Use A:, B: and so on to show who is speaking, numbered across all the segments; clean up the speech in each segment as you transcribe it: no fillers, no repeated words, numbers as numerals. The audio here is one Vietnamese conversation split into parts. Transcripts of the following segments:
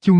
A: Chương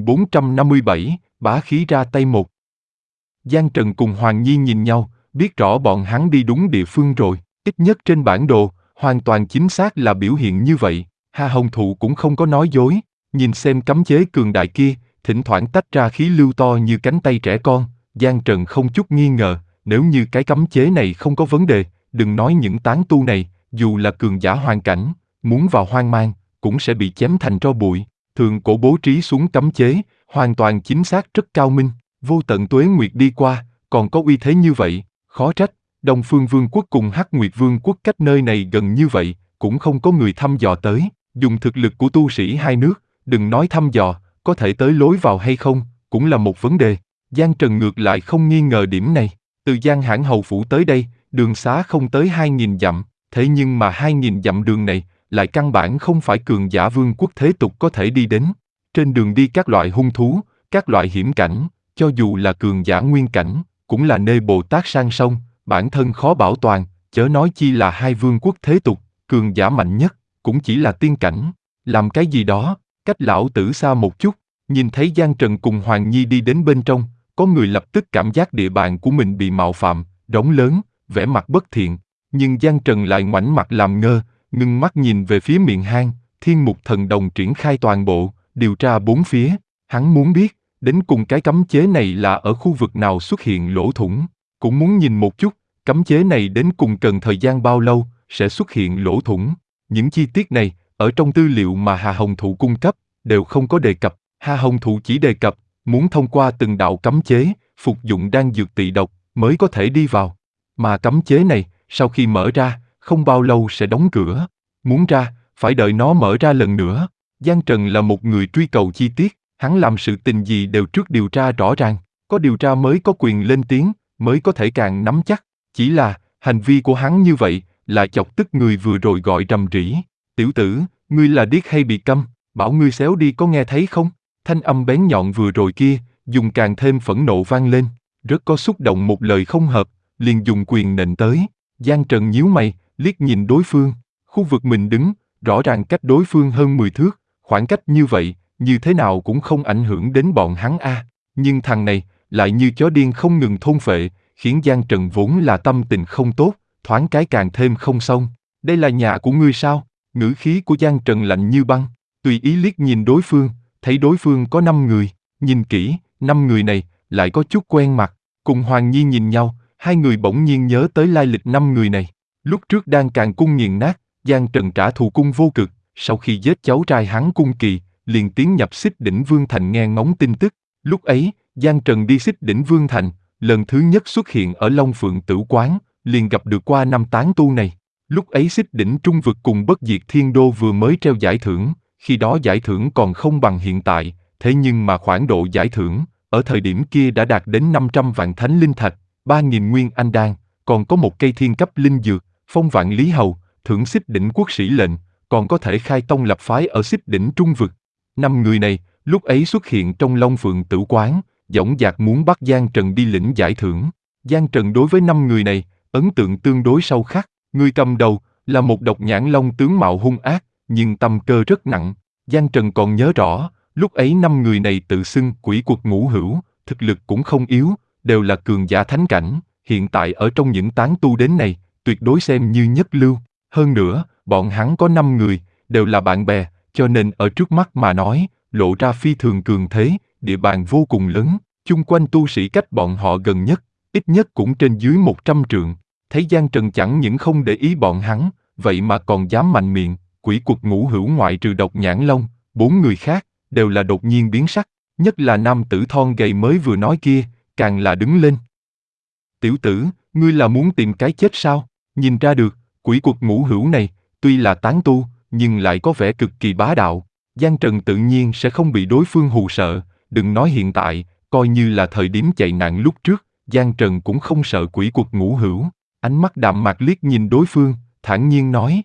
A: 1457, bá khí ra tay một. Giang Trần cùng Hoàng Nhi nhìn nhau, biết rõ bọn hắn đi đúng địa phương rồi, ít nhất trên bản đồ, hoàn toàn chính xác là biểu hiện như vậy. Hà Hồng Thụ cũng không có nói dối, nhìn xem cấm chế cường đại kia, thỉnh thoảng tách ra khí lưu to như cánh tay trẻ con, Giang Trần không chút nghi ngờ, nếu như cái cấm chế này không có vấn đề, đừng nói những tán tu này, dù là cường giả hoàn cảnh, muốn vào hoang mang, cũng sẽ bị chém thành tro bụi. Thượng cổ bố trí xuống cấm chế, hoàn toàn chính xác rất cao minh, vô tận tuế nguyệt đi qua, còn có uy thế như vậy, khó trách, Đông Phương Vương quốc cùng Hắc Nguyệt Vương quốc cách nơi này gần như vậy, cũng không có người thăm dò tới, dùng thực lực của tu sĩ hai nước, đừng nói thăm dò, có thể tới lối vào hay không, cũng là một vấn đề. Giang Trần ngược lại không nghi ngờ điểm này, từ Giang Hãn Hầu Phủ tới đây, đường xá không tới 2.000 dặm, thế nhưng mà 2.000 dặm đường này, lại căn bản không phải cường giả vương quốc thế tục có thể đi đến. Trên đường đi các loại hung thú, các loại hiểm cảnh, cho dù là cường giả nguyên cảnh, cũng là nơi Bồ Tát sang sông, bản thân khó bảo toàn, chớ nói chi là hai vương quốc thế tục, cường giả mạnh nhất, cũng chỉ là tiên cảnh. Làm cái gì đó, cách lão tử xa một chút, nhìn thấy Giang Trần cùng Hoàng Nhi đi đến bên trong, có người lập tức cảm giác địa bàn của mình bị mạo phạm, rống lớn, vẻ mặt bất thiện, nhưng Giang Trần lại ngoảnh mặt làm ngơ, ngưng mắt nhìn về phía miệng hang, Thiên Mục Thần Đồng triển khai toàn bộ, điều tra bốn phía, hắn muốn biết, đến cùng cái cấm chế này là ở khu vực nào xuất hiện lỗ thủng, cũng muốn nhìn một chút, cấm chế này đến cùng cần thời gian bao lâu, sẽ xuất hiện lỗ thủng. Những chi tiết này, ở trong tư liệu mà Hà Hồng Thụ cung cấp, đều không có đề cập, Hà Hồng Thụ chỉ đề cập, muốn thông qua từng đạo cấm chế, phục dụng đan dược tị độc, mới có thể đi vào. Mà cấm chế này, sau khi mở ra, không bao lâu sẽ đóng cửa. Muốn ra, phải đợi nó mở ra lần nữa. Giang Trần là một người truy cầu chi tiết, hắn làm sự tình gì đều trước điều tra rõ ràng, có điều tra mới có quyền lên tiếng, mới có thể càng nắm chắc. Chỉ là, hành vi của hắn như vậy, là chọc tức người vừa rồi gọi rầm rĩ. Tiểu tử, ngươi là điếc hay bị câm, bảo ngươi xéo đi có nghe thấy không? Thanh âm bén nhọn vừa rồi kia, dùng càng thêm phẫn nộ vang lên, rất có xúc động một lời không hợp, liền dùng quyền nện tới. Giang Trần nhíu mày, liếc nhìn đối phương, khu vực mình đứng, rõ ràng cách đối phương hơn 10 thước, khoảng cách như vậy, như thế nào cũng không ảnh hưởng đến bọn hắn a. Nhưng thằng này, lại như chó điên không ngừng thôn phệ, khiến Giang Trần vốn là tâm tình không tốt, thoáng cái càng thêm không xong. Đây là nhà của ngươi sao? Ngữ khí của Giang Trần lạnh như băng, tùy ý liếc nhìn đối phương, thấy đối phương có 5 người, nhìn kỹ, 5 người này, lại có chút quen mặt, cùng Hoàng Nhi nhìn nhau, hai người bỗng nhiên nhớ tới lai lịch 5 người này. Lúc trước đang càng cung nghiền nát, Giang Trần trả thù cung vô cực, sau khi giết cháu trai hắn Cung Kỳ, liền tiến nhập Xích Đỉnh Vương Thành nghe ngóng tin tức. Lúc ấy, Giang Trần đi Xích Đỉnh Vương Thành, lần thứ nhất xuất hiện ở Long Phượng Tử Quán, liền gặp được qua 5 tán tu này. Lúc ấy Xích Đỉnh Trung Vực cùng Bất Diệt Thiên Đô vừa mới treo giải thưởng, khi đó giải thưởng còn không bằng hiện tại, thế nhưng mà khoản độ giải thưởng, ở thời điểm kia đã đạt đến 500 vạn thánh linh thạch, 3.000 nguyên anh đan, còn có một cây thiên cấp linh dược, phong vạn lý hầu, thưởng Xích Đỉnh quốc sĩ lệnh, còn có thể khai tông lập phái ở Xích Đỉnh Trung Vực. 5 người này, lúc ấy xuất hiện trong Long Phượng Tử Quán, dõng dạc muốn bắt Giang Trần đi lĩnh giải thưởng. Giang Trần đối với 5 người này, ấn tượng tương đối sâu khắc, người cầm đầu, là một độc nhãn long tướng mạo hung ác, nhưng tâm cơ rất nặng. Giang Trần còn nhớ rõ, lúc ấy 5 người này tự xưng quỷ quật ngũ hữu, thực lực cũng không yếu, đều là cường giả thánh cảnh, hiện tại ở trong những tán tu đến này, tuyệt đối xem như nhất lưu. Hơn nữa, bọn hắn có 5 người, đều là bạn bè, cho nên ở trước mắt mà nói, lộ ra phi thường cường thế, địa bàn vô cùng lớn, chung quanh tu sĩ cách bọn họ gần nhất, ít nhất cũng trên dưới 100 trượng. Thấy Giang Trần chẳng những không để ý bọn hắn, vậy mà còn dám mạnh miệng, quỷ quật ngũ hữu ngoại trừ độc nhãn long, 4 người khác, đều là đột nhiên biến sắc, nhất là nam tử thon gầy mới vừa nói kia, càng là đứng lên. Tiểu tử, ngươi là muốn tìm cái chết sao? Nhìn ra được, quỷ quật ngũ hữu này, tuy là tán tu, nhưng lại có vẻ cực kỳ bá đạo. Giang Trần tự nhiên sẽ không bị đối phương hù sợ, đừng nói hiện tại, coi như là thời điểm chạy nạn lúc trước, Giang Trần cũng không sợ quỷ quật ngũ hữu. Ánh mắt đạm mạc liếc nhìn đối phương, thản nhiên nói.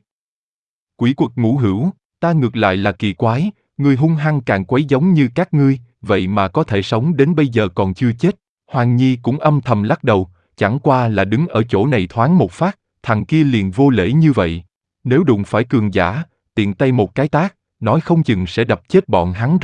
A: Quỷ quật ngũ hữu, ta ngược lại là kỳ quái, người hung hăng càng quấy giống như các ngươi, vậy mà có thể sống đến bây giờ còn chưa chết. Hoàng Nhi cũng âm thầm lắc đầu, chẳng qua là đứng ở chỗ này thoáng một phát, thằng kia liền vô lễ như vậy. Nếu đụng phải cường giả, tiện tay một cái tát, nói không chừng sẽ đập chết bọn hắn rồi.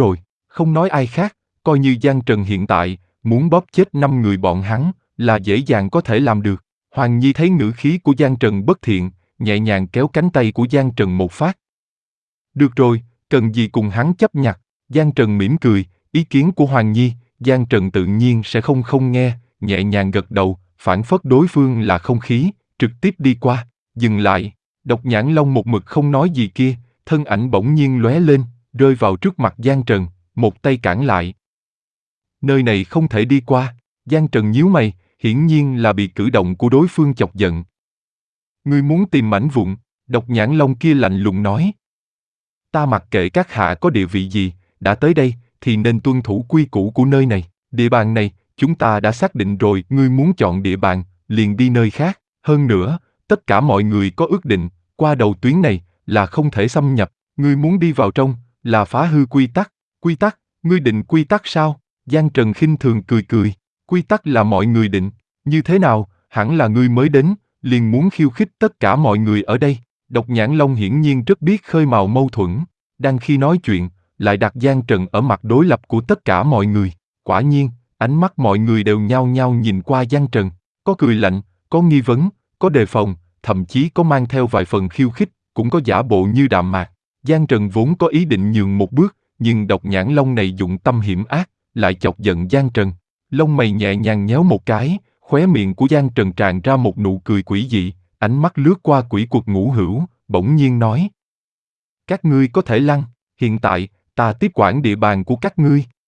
A: Không nói ai khác, coi như Giang Trần hiện tại, muốn bóp chết 5 người bọn hắn, là dễ dàng có thể làm được. Hoàng Nhi thấy ngữ khí của Giang Trần bất thiện, nhẹ nhàng kéo cánh tay của Giang Trần một phát. Được rồi, cần gì cùng hắn chấp nhặt. Giang Trần mỉm cười, ý kiến của Hoàng Nhi, Giang Trần tự nhiên sẽ không nghe, nhẹ nhàng gật đầu, phản phất đối phương là không khí, trực tiếp đi qua, dừng lại. Độc Nhãn Long một mực không nói gì kia, thân ảnh bỗng nhiên lóe lên, rơi vào trước mặt Giang Trần, một tay cản lại. Nơi này không thể đi qua. Giang Trần nhíu mày, hiển nhiên là bị cử động của đối phương chọc giận. Ngươi muốn tìm mảnh vụn, Độc Nhãn Long kia lạnh lùng nói. Ta mặc kệ các hạ có địa vị gì, đã tới đây, thì nên tuân thủ quy củ của nơi này. Địa bàn này, chúng ta đã xác định rồi, ngươi muốn chọn địa bàn, liền đi nơi khác. Hơn nữa, tất cả mọi người có ước định, qua đầu tuyến này, là không thể xâm nhập. Ngươi muốn đi vào trong, là phá hư quy tắc. Quy tắc, ngươi định quy tắc sao? Giang Trần khinh thường cười cười. Quy tắc là mọi người định. Như thế nào, hẳn là ngươi mới đến, liền muốn khiêu khích tất cả mọi người ở đây. Độc Nhãn Long hiển nhiên rất biết khơi mào mâu thuẫn. Đang khi nói chuyện, lại đặt Giang Trần ở mặt đối lập của tất cả mọi người. Quả nhiên, ánh mắt mọi người đều nhao nhao nhìn qua Giang Trần. Có cười lạnh, có nghi vấn, có đề phòng, thậm chí có mang theo vài phần khiêu khích, cũng có giả bộ như đạm mạc. Giang Trần vốn có ý định nhường một bước, nhưng Độc Nhãn Long này dụng tâm hiểm ác, lại chọc giận Giang Trần. Lông mày nhẹ nhàng nhéo một cái, khóe miệng của Giang Trần tràn ra một nụ cười quỷ dị, ánh mắt lướt qua quỷ quật Ngũ Hữu, bỗng nhiên nói. Các ngươi có thể lăn, hiện tại, ta tiếp quản địa bàn của các ngươi.